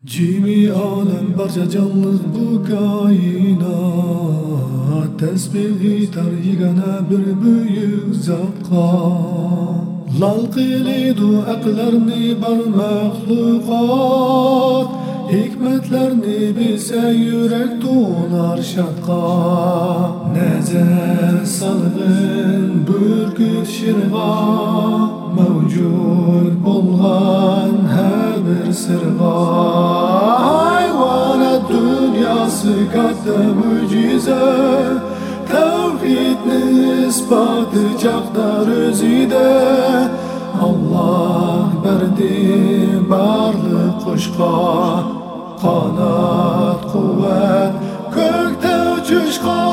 Cimi alem barcha canlı bu kainat Tesbih etar yegana bir büyük zatqa Lal qilidu aqlarni bar mahluqat Hikmetlerini bilse yürek dolar şatqa Nazar salgın bürküt şirğa Mevcut bolgan her bir sırğa Hayvanat dünyası katta mucize Tevhidni ispatı çaktar özüde Allah berdi barlık kuşqa Kanat kuvvet kökte uçuşqa